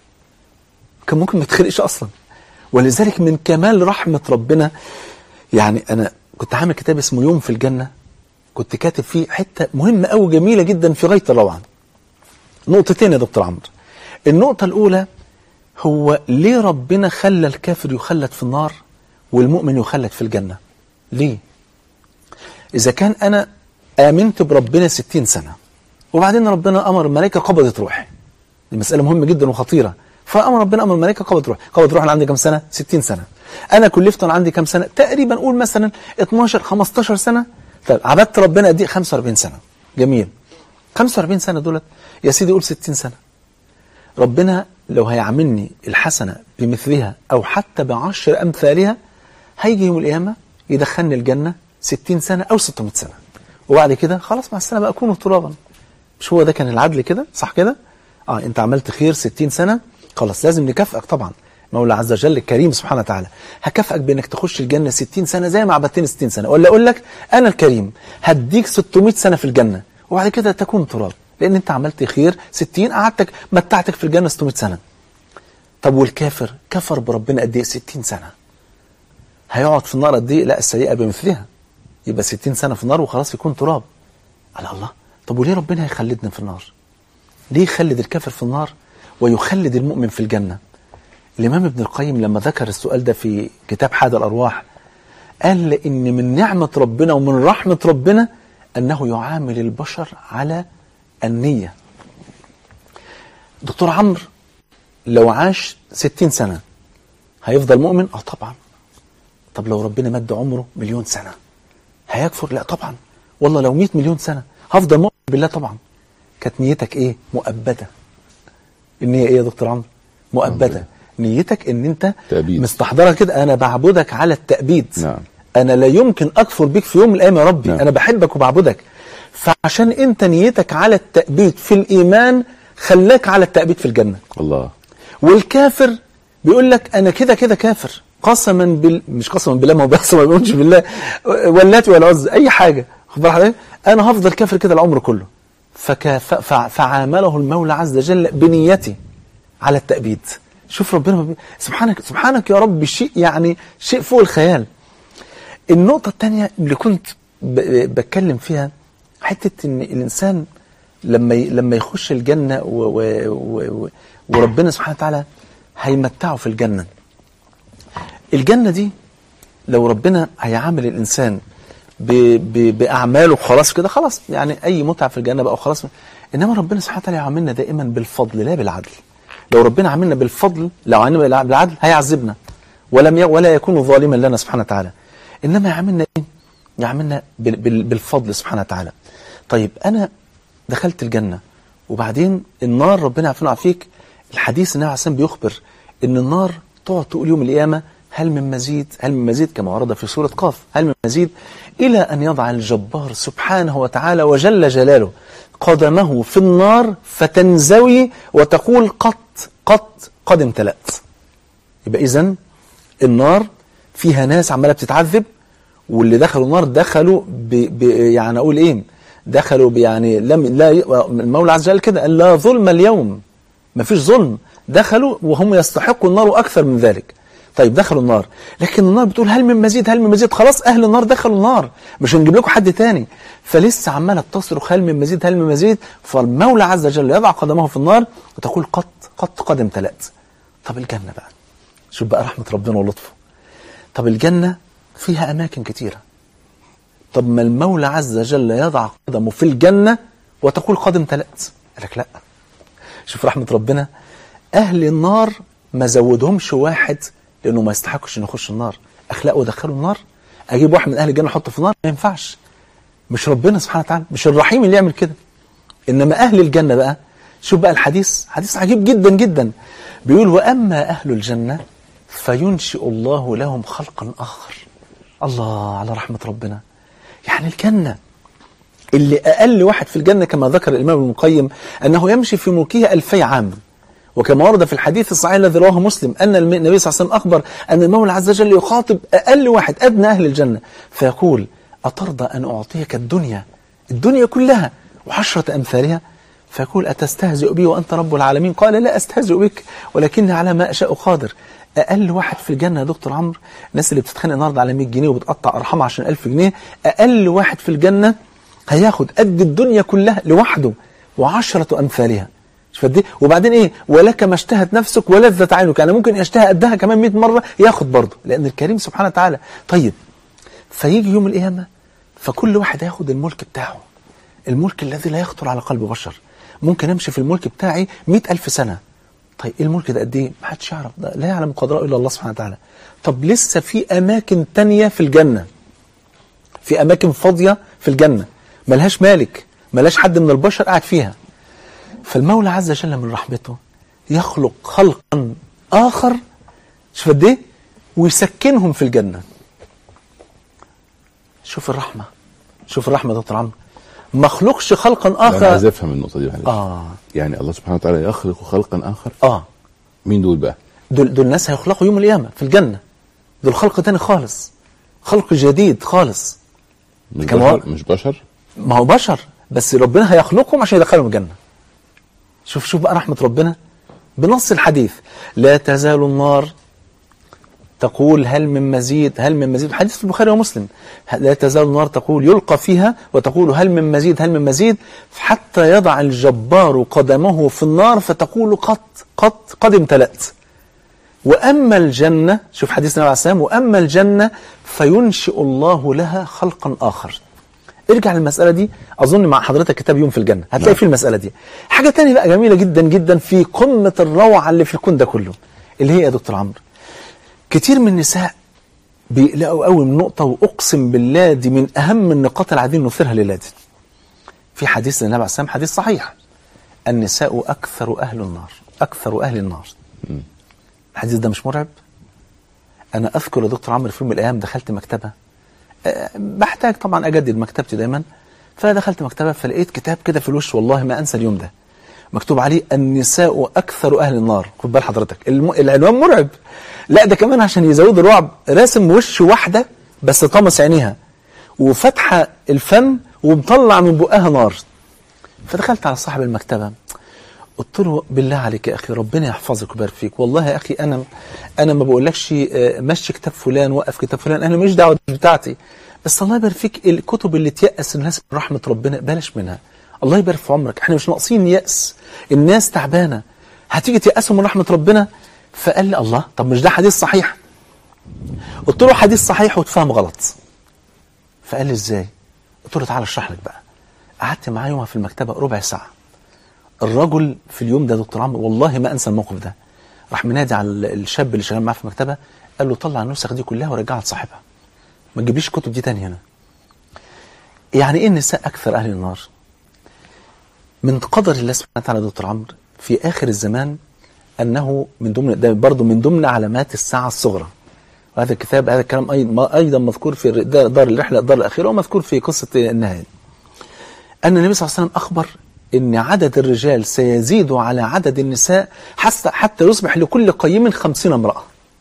كان ممكن ما يتخلقش أصلا. ولذلك من كمال رحمة ربنا، يعني أنا كنت عامل كتاب اسمه يوم في الجنة، كنت كاتب فيه حتة مهمة أو جميلة جدا في غاية الروعة. نقطتين يا دكتور عمرو. النقطة الأولى، هو ليه ربنا خلى الكافر يخلد في النار والمؤمن يخلد في الجنة؟ ليه؟ إذا كان أنا آمنت بربنا 60 سنة وبعدين ربنا أمر الملائكة قبضت روحي، دي مسألة مهمة جدا وخطيرة، فأمر ربنا أمر الملائكة قبضت روحي، أنا عندي كم سنة؟ 60 سنة. أنا كلفت أنا عندي كم سنة؟ تقريبا قول مثلا 12-15 سنة. طيب عبدت ربنا قد ايه؟ 45 سنة. جميل. 45 سنة دولت يا سيدي قول 60 سنة. ربنا لو هيعملني الحسنة بمثلها أو حتى ب10 أمثالها، هيجي يوم القيامة يدخلني الجنة 60 سنة أو 600 سنة، وبعد كده خلاص مع السنة بقى أكون ترابا. مش هو ده كان العدل كده؟ صح كده؟ أنت عملت خير 60 سنة، خلاص لازم نكافئك طبعا. مولى عز وجل الكريم سبحانه وتعالى هكافئك بانك تخش الجنة 60 سنة زي ما عبدتني 60 سنة، ولا أقول لك أنا الكريم هديك 600 سنة في الجنة وبعد كده تكون تراب، لأن أنت عملت خير 60 قعدتك متعتك في الجنة 600 سنة. طب والكافر كفر بربنا قد ايه؟ 60 سنة. هيقعد في النار قد ايه؟ لا السيئة بمثلها، يبقى 60 سنة في النار وخلاص يكون تراب. على الله. طب وليه ربنا هيخلدنا في النار؟ ليه يخلد الكافر في النار ويخلد المؤمن في الجنة؟ الإمام ابن القيم لما ذكر السؤال ده في كتاب حاد الأرواح قال إن من نعمة ربنا ومن رحمة ربنا أنه يعامل البشر على النية. دكتور عمرو لو عاش 60 سنة هيفضل مؤمن؟ طبعا. طب لو ربنا مد عمره 1,000,000 سنة هيكفر؟ لا طبعا. والله لو 100 مليون سنة هفضل مؤمن بالله طبعا. كانت نيتك ايه؟ مؤبدة. النية ايه يا دكتور عمرو؟ مؤبدة. نيتك ان انت مستحضرها كده، انا بعبدك على التأبيد. نعم. انا لا يمكن اكفر بك في يوم من الايام يا ربي. نعم. انا بحبك وبعبدك. فعشان انت نيتك على التأبيد في الايمان خلاك على التأبيد في الجنة. الله. والكافر بيقول لك انا كده كده كافر قسما مش قسما بالله، ما هو بيقسم ما بيقولش بالله، واللات والعزى اي حاجه، خد بالك، انا هفضل كافر كده العمر كله. فعامله المولى عز وجل بنيتي على التأبيد. شوف ربنا سبحانك يا رب، شيء يعني شيء فوق الخيال. النقطة الثانية اللي كنت بتكلم فيها حتة ان الانسان لما يخش الجنة وربنا سبحانه وتعالى هيمتعه في الجنة. الجنة دي لو ربنا هيعامل الإنسان بأعماله خلاص كده، خلاص يعني أي متعة في الجنة بقى خلاص. إنما ربنا سبحانه وتعالى يعاملنا دائما بالفضل لا بالعدل. لو ربنا عملنا بالفضل، لو عملنا بالعدل هيعذبنا، ولا يكون ظالما لنا سبحانه وتعالى. انما يعملنا ايه؟ يعملنا بالفضل سبحانه وتعالى. طيب انا دخلت الجنه، وبعدين النار ربنا يعافينا ويعافيك، الحديث النبي عليه الصلاه والسلام بيخبر ان النار تقعد تقول يوم القيامه هل من مزيد، هل من مزيد، كما ورد في سوره قاف، هل من مزيد، الى ان يضع الجبار سبحانه وتعالى وجل جلاله قدمه في النار فتنزوي وتقول قد امتلأت. يبقى اذن النار فيها ناس عماله بتتعذب، واللي دخلوا النار دخلوا يعني اقول ايه، دخلوا يعني المولى عز وجل كده قال لا ظلم اليوم، ما فيش ظلم، دخلوا وهم يستحقوا النار واكثر من ذلك. طيب دخلوا النار، لكن النار بتقول هل من مزيد، هل من مزيد، خلاص اهل النار دخلوا النار، مش هنجيب لكم حد تاني، فلسه عماله تصرخ هل من مزيد، هل من مزيد. فالمولى عز وجل يضع قدمه في النار وتقول قد امتلأت. طب الجنه بقى، شوف بقى رحمه ربنا ولطفه. طب الجنه فيها اماكن كتيره، طب ما المولى عز وجل يضع قدمه في الجنه وتقول قد امتلأت؟ قال لك لا، شوف رحمه ربنا، اهل النار ما زودهمش واحد لانه ما يستحقش انه يخش النار، اخلاقه دخلوا النار، اجيب واحد من اهل الجنه احطه في النار؟ ما ينفعش، مش ربنا سبحانه وتعالى، مش الرحيم اللي يعمل كده. انما اهل الجنه بقى، شوف بقى الحديث، حديث عجيب جدا جدا، بيقول واما اهل الجنه فينشئ الله لهم خلقا اخر. الله على رحمه ربنا. يعني الجنه اللي اقل واحد في الجنه كما ذكر الامام ابن القيم انه يمشي في ملكها 2000 عام، وكما ورد في الحديث الصحيح الذي رواه مسلم أن النبي صلى الله عليه وسلم أخبر أن المولى عز وجل يخاطب أقل واحد أدنى أهل الجنة فيقول أترضى أن أعطيك الدنيا كلها و10 أمثالها؟ فيقول أتستهزئ بي وأنت رب العالمين؟ قال لا أستهزئ بك ولكني على ما أشاء قادر. أقل واحد في الجنة يا دكتور عمرو، الناس اللي بتتخانق النهارده على 100 جنيه وبتقطع أرحام عشان 1000 جنيه، أقل واحد في الجنة هياخد قد الدنيا كلها لوحده و10 أمثالها. وبعدين ايه؟ ولك ما اشتهت نفسك ولذت عينك، يعني ممكن يشتهي قدها كمان 100 مرة ياخد برضه، لأن الكريم سبحانه وتعالى. طيب فيجي يوم القيامة فكل واحد هياخد الملك بتاعه، الملك الذي لا يخطر على قلب بشر. ممكن امشي في الملك بتاعي 100,000 سنة. طيب الملك ده قد ايه؟ ما حدش يعرف، ده لا يعلم قدره الا الله سبحانه وتعالى. طب لسه في اماكن تانية في الجنة، في اماكن فاضية في الجنة ملهاش مالك، ملهاش حد من البشر قاعد فيها. فالمولى عز وجل من رحمته يخلق خلقا آخر، شوف قد ايه، ويسكنهم في الجنة. شوف الرحمة، شوف الرحمة يا دكتور عمرو، ما خلقش خلقا آخر. أنا عايز أفهم النقطة دي. يعني الله سبحانه وتعالى يخلق خلقا آخر. مين دول بقى؟ دول ناس هيخلقوا يوم القيامة في الجنة، دول خلق تاني خالص، خلق جديد خالص. مش بشر؟ ما هو بشر، بس ربنا هيخلقهم عشان يدخلهم الجنة. شوف بقى رحمة ربنا بنص الحديث، لا تزال النار تقول هل من مزيد، هل من مزيد، حديث في البخاري ومسلم، لا تزال النار تقول يلقى فيها وتقول هل من مزيد، هل من مزيد، حتى يضع الجبار قدمه في النار فتقول قد امتلأت. وأما الجنة، شوف حديث النبي عليه السلام، وأما الجنة فينشئ الله لها خلقا آخر. ارجع للمسألة دي، أظن مع حضرتك كتاب يوم في الجنة هتلاقي فيه المسألة دي. حاجة تانية بقى جميلة جدا جدا في قمة الروعة اللي في الكون ده كله، اللي هي يا دكتور عمرو، كتير من النساء بيقلقوا قوي من نقطة، وأقسم بالله دي من أهم النقاط اللي عايزين نثيرها لله. في حديث النبي عليه السلام، حديث صحيح، النساء أكثر أهل النار، أكثر أهل النار. الحديث ده مش مرعب؟ أنا أذكر يا دكتور عمرو في يوم من الأيام دخلت مكتبة، بحتاج طبعا أجدد مكتبتي دايما، فدخلت مكتبة فلقيت كتاب كده في الوش، والله ما أنسى اليوم ده، مكتوب عليه النساء أكثر أهل النار. خد بال حضرتك، العنوان مرعب، لا ده كمان عشان يزود الرعب راسم وش واحدة بس طمس عينيها وفتحة الفم ومطلع من بقها نار. فدخلت على صاحب المكتبة قلت له بالله عليك يا أخي ربنا يحفظك ويبارك فيك، والله يا أخي أنا ما بقولكش مشي كتاب فلان وقف كتاب فلان، أنا مش دعوة بتاعتي، بس الله يبارك فيك الكتب اللي تيأس الناس من رحمة ربنا بلاش منها، الله يبارك في عمرك، احنا مش ناقصين يأس، الناس تعبانة هتيجي تيأسوا من رحمة ربنا. فقال لي الله، طب مش ده حديث صحيح؟ قلت له حديث صحيح وتفهم غلط. فقال لي ازاي؟ قلت له تعالى اشرح لك بقى. قعدت معاه يومها في المكتبة ربع ساعة، الرجل في اليوم ده دكتور عمرو والله ما انسى الموقف ده، راح منادي على الشاب اللي شغال معاه في المكتبه، قال له طلع النسخ دي كلها ورجعها لصاحبها، ما تجيبليش الكتب دي تاني هنا. يعني ايه النساء اكثر اهل النار؟ من قدر الله سبحانه وتعالى دكتور عمرو في اخر الزمان انه من ضمن ده برضه من ضمن علامات الساعه الصغرى. وهذا الكتاب هذا الكلام ايضا مذكور في دار الرحله الدار الاخيره، ومذكور في قصه النهايه. ان النبي صلى الله عليه وسلم اخبر ان عدد الرجال سيزيد على عدد النساء حتى يصبح لكل قيم 50 امراه.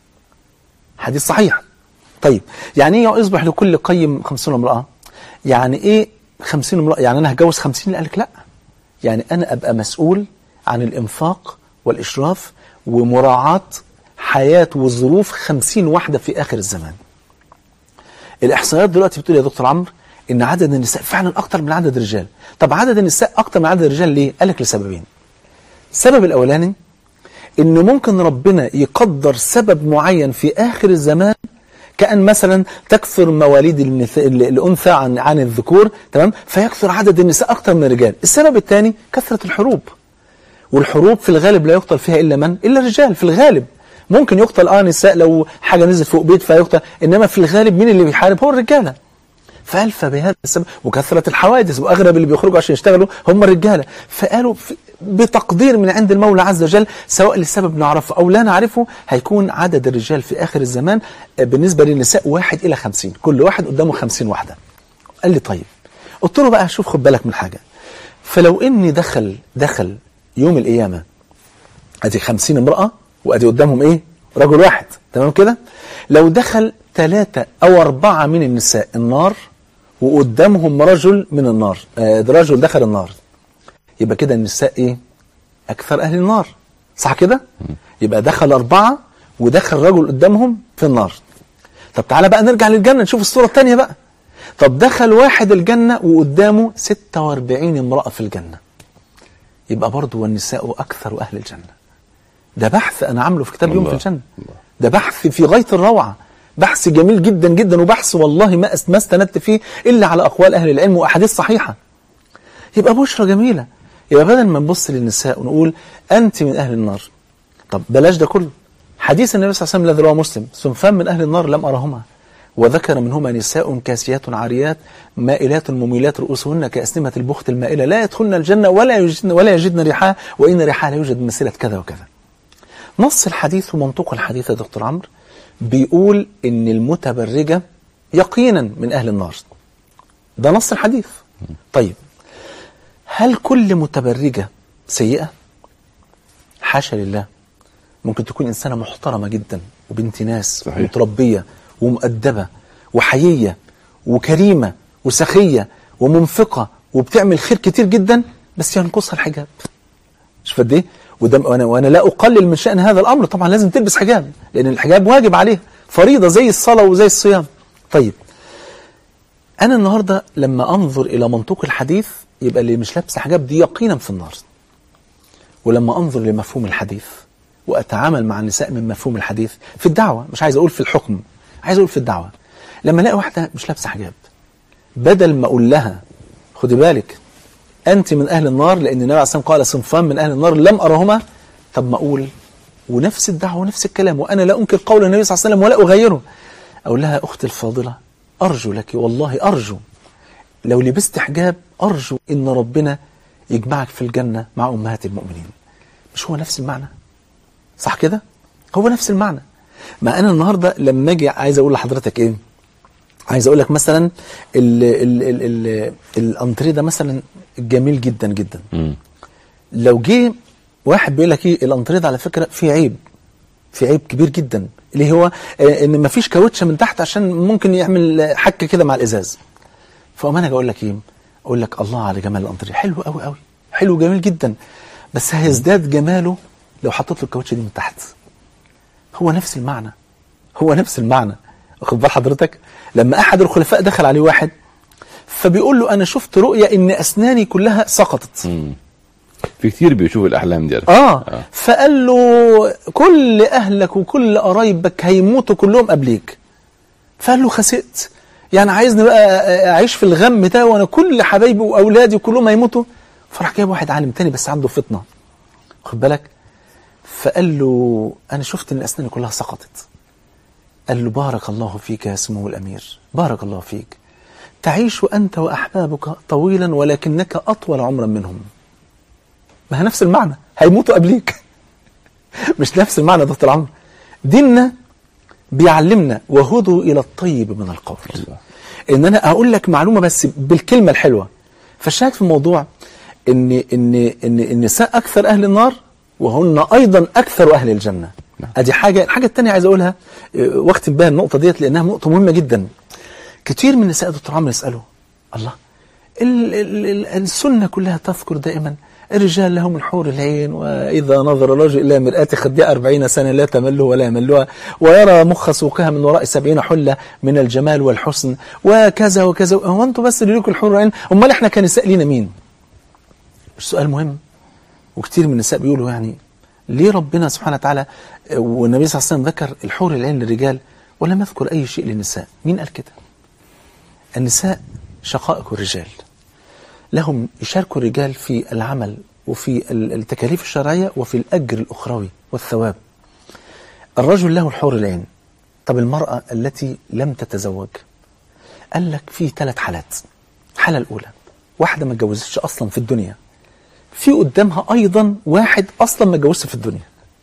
حديث صحيح. طيب يعني ايه يصبح لكل قيم 50 امراه؟ يعني ايه 50 امراه؟ يعني انا هتجوز 50؟ اللي قالك لا، يعني انا ابقى مسؤول عن الانفاق والاشراف ومراعاه حياه وظروف 50 واحده في اخر الزمان. الاحصائيات دلوقتي بتقول يا دكتور عمرو ان عدد النساء فعلا اكتر من عدد الرجال. طب عدد النساء اكتر من عدد الرجال ليه؟ قالك لسببين. السبب الاولاني ان ممكن ربنا يقدر سبب معين في اخر الزمان، كأن مثلا تكثر مواليد الانثى عن الذكور، تمام؟ فيكثر عدد النساء اكتر من الرجال. السبب الثاني كثرة الحروب، والحروب في الغالب لا يقتل فيها الا من؟ الا الرجال في الغالب. ممكن يقتل نساء لو حاجه نزلت فوق بيت فيقتل، انما في الغالب مين اللي بيحارب؟ هو الرجاله. فقال فبهذا السبب وكثرة الحوادث، واغلب اللي بيخرجوا عشان يشتغلوا هم الرجاله، فقالوا بتقدير من عند المولى عز وجل سواء لسبب نعرفه او لا نعرفه هيكون عدد الرجال في اخر الزمان بالنسبه للنساء 1 إلى 50، كل واحد قدامه 50 واحده. قال لي طيب. قلت له بقى شوف خد بالك من حاجه، فلو اني دخل يوم القيامه ادي 50 امراه وادي قدامهم ايه؟ رجل واحد، تمام كده؟ لو دخل 3 أو 4 من النساء النار وقدامهم رجل من النار، رجل دخل النار، يبقى كده النساء ايه؟ اكثر اهل النار، صح كده؟ يبقى دخل 4 ودخل رجل قدامهم في النار. طب تعالى بقى نرجع للجنة نشوف الصورة الثانية بقى. طب دخل واحد الجنة وقدامه 46 امرأة في الجنة، يبقى برضو والنساء اكثر اهل الجنة. ده بحث انا عامله في كتاب يوم في الجنة، ده بحث في غاية الروعة، بحث جميل جدا جدا، وبحث والله ما استندت فيه إلا على أقوال أهل العلم وأحاديث صحيحة. يبقى بشرى جميلة. يبقى بدل ما نبص للنساء ونقول أنت من أهل النار، طب بلاش ده كله. حديث النبي صلى الله عليه وسلم الذي رواه مسلم: صنفان من أهل النار لم أرهما، وذكر منهما نساء كاسيات عاريات مائلات مميلات رؤوسهن كأسنمة البخت المائلة لا يدخلن الجنة ولا يجدن ريحها وإن ريحها لا يوجد مسيرة كذا وكذا. نص الحديث ومنطق الحديث يا دكتور عمرو بيقول ان المتبرجة يقينا من اهل النار، ده نص الحديث. طيب هل كل متبرجة سيئة؟ حاشا لله، ممكن تكون انسانة محترمة جدا وبنت ناس ومتربية ومؤدبة وحيية وكريمة وسخية ومنفقة وبتعمل خير كتير جدا، بس ينقصها الحجاب. شوف قد ايه؟ وانا لا اقلل من شأن هذا الامر، طبعا لازم تلبس حجاب لان الحجاب واجب عليه، فريضة زي الصلاة وزي الصيام. طيب انا النهاردة لما انظر الى منطوق الحديث يبقى اللي مش لابس حجاب دي يقينا في النار، ولما انظر لمفهوم الحديث واتعامل مع النساء من مفهوم الحديث في الدعوة، مش عايز اقول في الحكم، عايز اقول في الدعوة، لما الاقي واحدة مش لابسة حجاب بدل ما اقول لها خدي بالك أنت من أهل النار لأن النبي عليه الصلاة والسلام قال صنفان من أهل النار لم أرهما، طب ما أقول ونفس الدعوة ونفس الكلام وأنا لا أنكر قول النبي صلى الله عليه وسلم ولا أغيره، أقول لها أختي الفاضلة أرجو لك والله أرجو لو لبست حجاب أرجو إن ربنا يجمعك في الجنة مع أمهات المؤمنين. مش هو نفس المعنى؟ صح كده؟ هو نفس المعنى. ما أنا النهاردة لما أجي عايز أقول لحضرتك إيه؟ عايز أقول لك مثلا الأنتريه ده مثلا جميل جدا جدا. لو جه واحد بيقول لك ايه الأنتريه ده على فكرة في عيب كبير جدا، اللي هو ان مفيش كاوتشه من تحت عشان ممكن يعمل حكه كده مع الازاز. فانا اجي اقول لك ايه؟ اقول لك الله على جمال الأنتريه، حلو قوي قوي، حلو جميل جدا، بس هيزداد جماله لو حطيت له الكاوتشه دي من تحت. هو نفس المعنى، هو نفس المعنى. واخد بال حضرتك؟ لما احد الخلفاء دخل عليه واحد فبيقول له انا شفت رؤيا ان اسناني كلها سقطت. في كتير بيشوفوا الاحلام دي. فقال له كل اهلك وكل قرايبك هيموتوا كلهم قبليك. فقال له خسئت، يعني عايزني بقى اعيش في الغم ده وانا كل حبايبي واولادي كلهم هيموتوا؟ فراح جايب واحد عالم تاني بس عنده فطنة، خد بالك، فقال له أنا شفت إن أسناني كلها سقطت. قال له بارك الله فيك يا سمو الأمير، بارك الله فيك، تعيش أنت وأحبابك طويلا ولكنك أطول عمرا منهم. ما هي نفس المعنى، هيموتوا قبليك. مش نفس المعنى يا دكتور عمرو؟ ديننا بيعلمنا وهدوا إلى الطيب من القول. إن أنا أقول لك معلومة بس بالكلمة الحلوة. فالشاهد في الموضوع إن النساء أكثر أهل النار وهن أيضا أكثر أهل الجنة. أدي حاجة. الحاجة الثانية عايز أقولها واختم بها النقطة ديت لأنها نقطة مهمة جدا. كتير من النساء دكتور عمرو يسألوا الله، السنة كلها تذكر دائما الرجال لهم الحور العين، وإذا نظر الرجل إلى مرآة خدها 40 سنة لا تمله ولا يملها، ويرى مخ سوقها من وراء 70 حلة من الجمال والحسن، وكذا وكذا. هو أنتوا بس اللي لكم الحور العين؟ أمال إحنا كنساء لينا مين؟ مش سؤال مهم. وكتير من النساء بيقولوا يعني ليه ربنا سبحانه وتعالى والنبي صلى الله عليه وسلم ذكر الحور العين للرجال ولم يذكر أي شيء للنساء؟ مين قال كده؟ النساء شقائق الرجال، لهم يشاركوا الرجال في العمل وفي التكاليف الشرعية وفي الأجر الأخروي والثواب. الرجل له الحور العين. طب المرأة التي لم تتزوج؟ قال لك في 3 حالات. الحالة الأولى واحدة ما اتجوزتش أصلا في الدنيا، في قدامها أيضا واحد أصلا ما اتجوزش في الدنيا،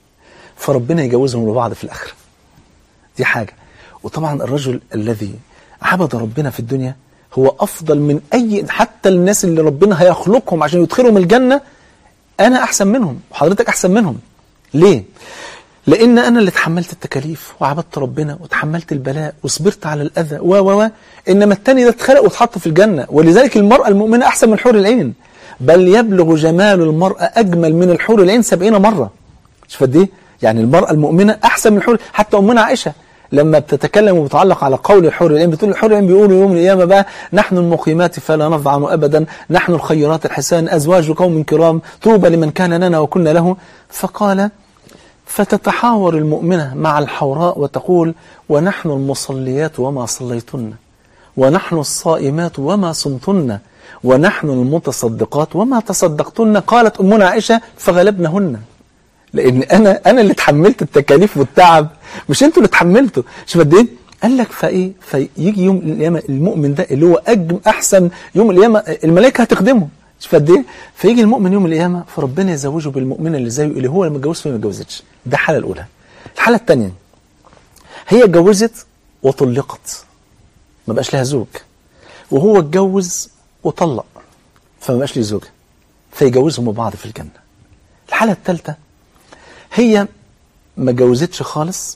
فربنا يجوزهم لبعض في الآخرة. دي حاجة. وطبعا الرجل الذي عبد ربنا في الدنيا هو أفضل من أي، حتى الناس اللي ربنا هيخلقهم عشان يدخلهم الجنة أنا أحسن منهم وحضرتك أحسن منهم. ليه؟ لأن أنا اللي تحملت التكاليف وعبدت ربنا وتحملت البلاء وصبرت على الأذى إنما التاني ده اتخلق واتحط في الجنة. ولذلك المرأة المؤمنة أحسن من حور العين، بل يبلغ جمال المرأة أجمل من الحور العين 70 مرة. شوف قد إيه؟ يعني المرأة المؤمنة أحسن من الحور. حتى أمنا عائشة لما بتتكلم وبتعلق على قول الحور العين بتقول الحور العين بيقولوا يوم القيامة بقى نحن المقيمات فلا نضعن أبدا، نحن الخيرات الحسان، أزواج قوم كرام، طوبى لمن كان لنا وكنا له. فقال فتتحاور المؤمنة مع الحوراء وتقول ونحن المصليات وما صليتن، ونحن الصائمات وما صمتن، ونحن المتصدقات وما تصدقتن. قالت أمنا عائشة فغلبنهن، لأن أنا اللي تحملت التكاليف والتعب، مش أنتوا اللي تحملتوا. شوف قد إيه؟ قال لك فيجي يوم القيامة المؤمن ده اللي هو أحسن يوم القيامة الملائكة هتخدمه. شوف قد إيه؟ فيجي المؤمن يوم القيامة فربنا يزوجه بالمؤمنة اللي زيه اللي هو لما اتجوز فيه ما اتجوزتش. ده الحالة الأولى. الحالة الثانية هي اتجوزت وطلقت ما بقاش لها زوج، وهو اتجوز وطلق فما بقاش ليه زوجة، فيجوزهم بعض في الجنة. الحالة الثالثة هي ما جوزتش خالص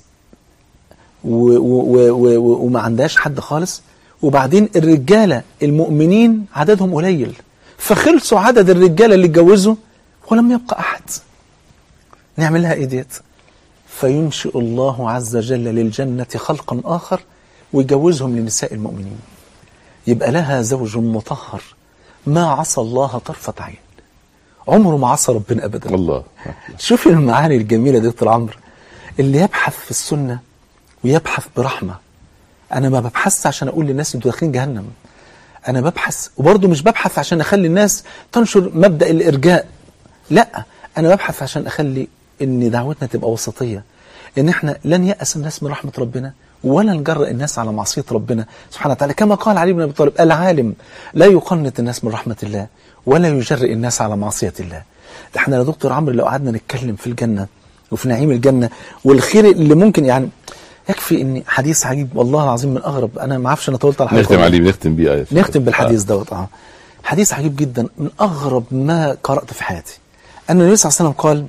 وما عندهاش حد خالص، وبعدين الرجالة المؤمنين عددهم قليل فخلصوا عدد الرجالة اللي اتجوزوا ولم يبقى أحد. نعمل لها إيه ديت؟ فينشئ الله عز وجل للجنة خلقا آخر ويجوزهم لنساء المؤمنين، يبقى لها زوج مطهر ما عصى الله طرفة عين، عمره ما عصى ربنا أبدا. الله. شوف المعاني الجميلة دي دكتور عمرو. اللي يبحث في السنة ويبحث برحمة. أنا ما ببحث عشان أقول للناس أنتوا داخلين جهنم، أنا ببحث وبرضه مش ببحث عشان أخلي الناس تنشر مبدأ الإرجاء، لا، أنا ببحث عشان أخلي إن دعوتنا تبقى وسطية، إن إحنا لن يأس الناس من رحمة ربنا ولا نجرأ الناس على معصية ربنا سبحانه وتعالى، كما قال علي بن أبي طالب العالم لا يقنط الناس من رحمة الله ولا يجرئ الناس على معصية الله. ده احنا يا دكتور عمرو لو قعدنا نتكلم في الجنة وفي نعيم الجنة والخير اللي ممكن، يعني يكفي ان حديث عجيب والله العظيم من اغرب، انا ما اعرفش انا طولت على نختم عليه بنختم بيه نختم بالحديث دوت. حديث عجيب جدا من اغرب ما قرأت في حياتي. ان النبي صلى الله عليه وسلم قال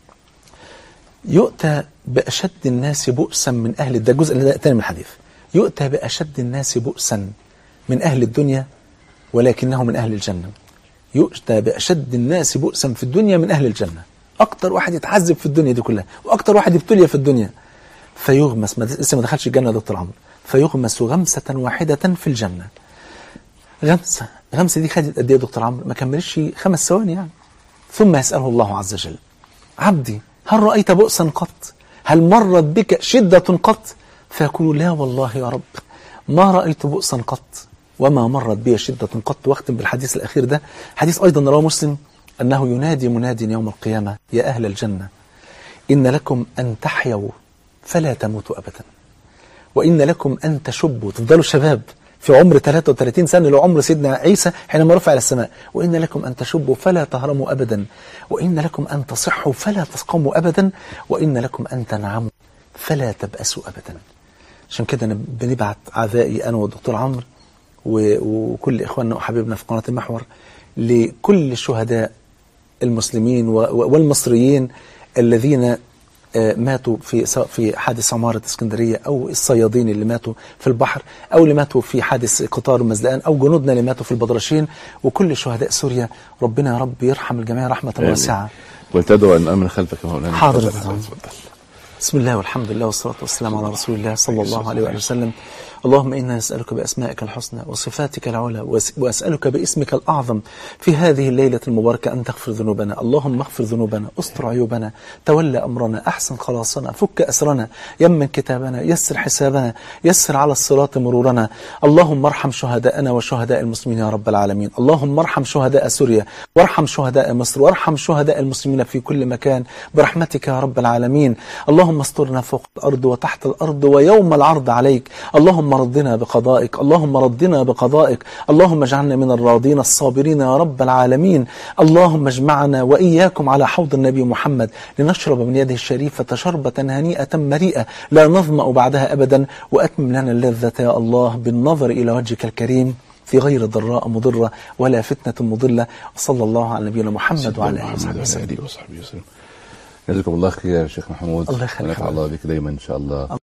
يؤتى بأشد الناس بؤسا من أهل، ده الجزء الثاني من الحديث، يؤتى بأشد الناس بؤسا من أهل الدنيا ولكنه من أهل الجنة. يؤتى بأشد الناس بؤسا في الدنيا من أهل الجنة، أكتر واحد يتعذب في الدنيا دي كلها وأكتر واحد يبتلي في الدنيا، فيغمس، لسه ما دخلش الجنة يا دكتور عمرو، فيغمس غمسة واحدة في الجنة. غمسة دي خدت قد ايه يا دكتور عمرو؟ ما كملش 5 ثواني يعني. ثم يسأله الله عز وجل عبدي هل رأيت بؤسا قط؟ هل مرت بك شدة قط؟ فيقول لا والله يا رب ما رأيت بؤسا قط وما مرت بي شدة قط. واختم بالحديث الأخير ده، حديث أيضا رواه مسلم. أنه ينادي مناد يوم القيامة: يا أهل الجنة، إن لكم أن تحيوا فلا تموتوا أبدا، وإن لكم أن تشبوا، تفضلوا شباب في عمر 33 سنة لو عمر سيدنا عيسى حينما رفع إلى السماء، وإن لكم أن تشبوا فلا تهرموا أبدا، وإن لكم أن تصحوا فلا تسقموا أبدا، وإن لكم أن تنعموا فلا تبأسوا أبدا. عشان كده أنا بنبعت عزائي أنا والدكتور عمرو وكل إخواننا وحبيبنا في قناة المحور لكل الشهداء المسلمين والمصريين الذين ماتوا سواء في حادث عمارة اسكندرية، أو الصيادين اللي ماتوا في البحر، أو اللي ماتوا في حادث قطار مزلقان، أو جنودنا اللي ماتوا في البدرشين، وكل شهداء سوريا. ربنا يا رب يرحم الجميع رحمة واسعة. ولتدعو أن أمن خلفك مولانا. حاضر. بسم الله والحمد لله والصلاة والسلام على رسول الله صلى الله عليه وسلم. اللهم إنا نسألك بأسمائك الحسنى وصفاتك العلى، وأسألك باسمك الأعظم في هذه الليلة المباركة أن تغفر ذنوبنا. اللهم اغفر ذنوبنا، استر عيوبنا، تولى أمرنا، أحسن خلاصنا، فك أسرنا، يمن كتابنا، يسر حسابنا، يسر على الصراط مرورنا. اللهم ارحم شهداءنا وشهداء المسلمين يا رب العالمين. اللهم ارحم شهداء سوريا، وارحم شهداء مصر، وارحم شهداء المسلمين في كل مكان برحمتك يا رب العالمين. اللهم استرنا فوق الأرض وتحت الأرض ويوم العرض عليك. اللهم رضنا بقضائك، اللهم رضنا بقضائك، اللهم اجعلنا من الراضين الصابرين يا رب العالمين. اللهم اجمعنا وإياكم على حوض النبي محمد لنشرب من يده الشريفة شربة هنيئة مريئة لا نظمأ بعدها أبدا، وأتمم لنا اللذة يا الله بالنظر إلى وجهك الكريم في غير ضراء مضرة ولا فتنة مضلة. وصلى الله على نبينا محمد وعلى آله وصحبه وسلم. جزاكم الله خير يا شيخ محمود. الله يخليك. ونفع الله بك دايما إن شاء الله.